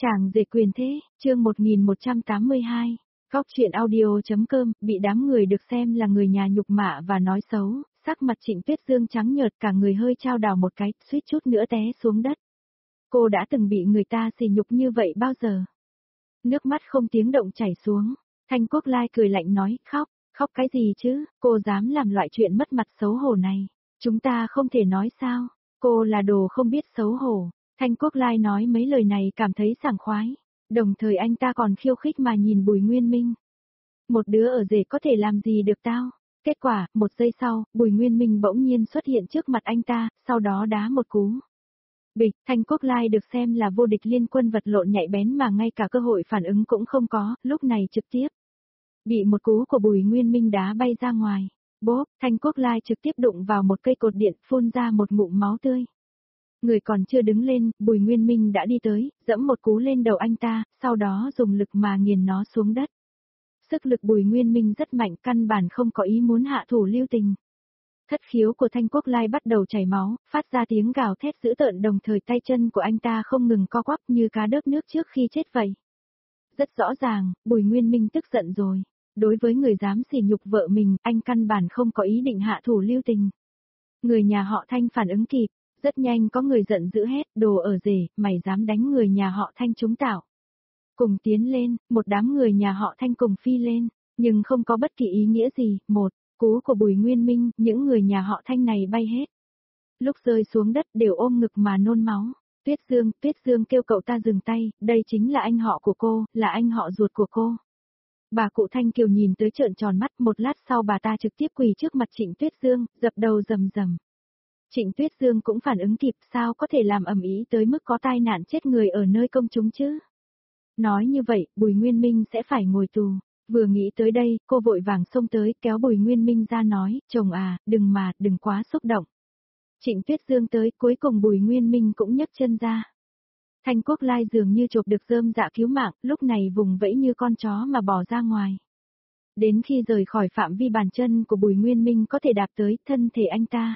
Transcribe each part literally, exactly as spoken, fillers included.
Chàng rể quyền thế, chương một nghìn một trăm tám mươi hai. Góc truyện audio.com, bị đám người được xem là người nhà nhục mạ và nói xấu, sắc mặt Trịnh Tuyết Dương trắng nhợt, cả người hơi chao đảo một cái, suýt chút nữa té xuống đất. Cô đã từng bị người ta sỉ nhục như vậy bao giờ? Nước mắt không tiếng động chảy xuống, Thanh Quốc Lai cười lạnh nói, khóc, khóc cái gì chứ, cô dám làm loại chuyện mất mặt xấu hổ này, chúng ta không thể nói sao, cô là đồ không biết xấu hổ. Thanh Quốc Lai nói mấy lời này cảm thấy sảng khoái, đồng thời anh ta còn khiêu khích mà nhìn Bùi Nguyên Minh. Một đứa ở rể có thể làm gì được tao? Kết quả, một giây sau, Bùi Nguyên Minh bỗng nhiên xuất hiện trước mặt anh ta, sau đó đá một cú. Bịch, Thanh Quốc Lai được xem là vô địch liên quân vật lộn nhạy bén mà ngay cả cơ hội phản ứng cũng không có, lúc này trực tiếp bị một cú của Bùi Nguyên Minh đá bay ra ngoài. Bốp, Thanh Quốc Lai trực tiếp đụng vào một cây cột điện, phun ra một ngụm máu tươi. Người còn chưa đứng lên, Bùi Nguyên Minh đã đi tới, dẫm một cú lên đầu anh ta, sau đó dùng lực mà nghiền nó xuống đất. Sức lực Bùi Nguyên Minh rất mạnh, căn bản không có ý muốn hạ thủ lưu tình. Thất khiếu của Thanh Quốc Lai bắt đầu chảy máu, phát ra tiếng gào thét dữ tợn, đồng thời tay chân của anh ta không ngừng co quắp như cá đớp nước trước khi chết vậy. Rất rõ ràng, Bùi Nguyên Minh tức giận rồi. Đối với người dám sỉ nhục vợ mình, anh căn bản không có ý định hạ thủ lưu tình. Người nhà họ Thanh phản ứng kịp. Rất nhanh có người giận dữ hét, đồ ở rể, mày dám đánh người nhà họ Thanh chúng tao. Cùng tiến lên, một đám người nhà họ Thanh cùng phi lên, nhưng không có bất kỳ ý nghĩa gì. Một, cú của Bùi Nguyên Minh, những người nhà họ Thanh này bay hết. Lúc rơi xuống đất đều ôm ngực mà nôn máu. Tuyết Dương, Tuyết Dương kêu cậu ta dừng tay, đây chính là anh họ của cô, là anh họ ruột của cô. Bà cụ Thanh Kiều nhìn tới trợn tròn mắt, một lát sau bà ta trực tiếp quỳ trước mặt Trịnh Tuyết Dương, dập đầu rầm rầm. Trịnh Tuyết Dương cũng phản ứng kịp, sao có thể làm ầm ĩ tới mức có tai nạn chết người ở nơi công chúng chứ? Nói như vậy, Bùi Nguyên Minh sẽ phải ngồi tù. Vừa nghĩ tới đây, cô vội vàng xông tới, kéo Bùi Nguyên Minh ra nói, chồng à, đừng mà, đừng quá xúc động. Trịnh Tuyết Dương tới, cuối cùng Bùi Nguyên Minh cũng nhấc chân ra. Thanh Quốc Lai dường như chộp được rơm dạ cứu mạng, lúc này vùng vẫy như con chó mà bỏ ra ngoài. Đến khi rời khỏi phạm vi bàn chân của Bùi Nguyên Minh có thể đạp tới, thân thể anh ta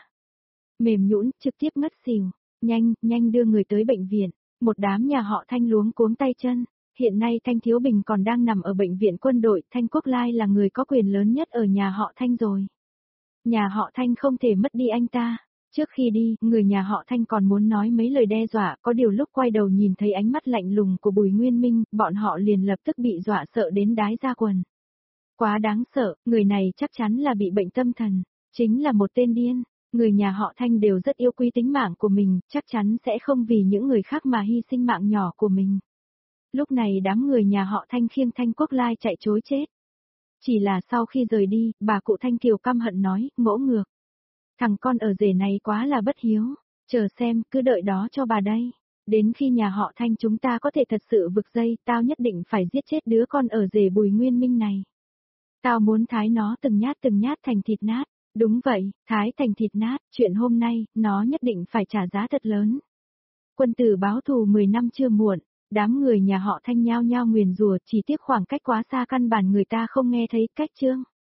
mềm nhũn, trực tiếp ngất xỉu. Nhanh, nhanh đưa người tới bệnh viện. Một đám nhà họ Thanh luống cuống tay chân. Hiện nay Thanh Thiếu Bình còn đang nằm ở bệnh viện quân đội, Thanh Quốc Lai là người có quyền lớn nhất ở nhà họ Thanh rồi. Nhà họ Thanh không thể mất đi anh ta. Trước khi đi, người nhà họ Thanh còn muốn nói mấy lời đe dọa, có điều lúc quay đầu nhìn thấy ánh mắt lạnh lùng của Bùi Nguyên Minh, bọn họ liền lập tức bị dọa sợ đến đái ra quần. Quá đáng sợ, người này chắc chắn là bị bệnh tâm thần, chính là một tên điên. Người nhà họ Thanh đều rất yêu quý tính mạng của mình, chắc chắn sẽ không vì những người khác mà hy sinh mạng nhỏ của mình. Lúc này đám người nhà họ Thanh khiêng Thanh Quốc Lai chạy trối chết. Chỉ là sau khi rời đi, bà cụ Thanh Kiều căm hận nói, ngỗ ngược. Thằng con ở rể này quá là bất hiếu, chờ xem, cứ đợi đó cho bà đây. Đến khi nhà họ Thanh chúng ta có thể thật sự vực dây, tao nhất định phải giết chết đứa con ở rể Bùi Nguyên Minh này. Tao muốn thái nó từng nhát từng nhát thành thịt nát. Đúng vậy, thái thành thịt nát, chuyện hôm nay, nó nhất định phải trả giá thật lớn. Quân tử báo thù mười năm chưa muộn, đám người nhà họ Thanh nhao nhao nguyền rủa, chỉ tiếc khoảng cách quá xa căn bản người ta không nghe thấy cách chương.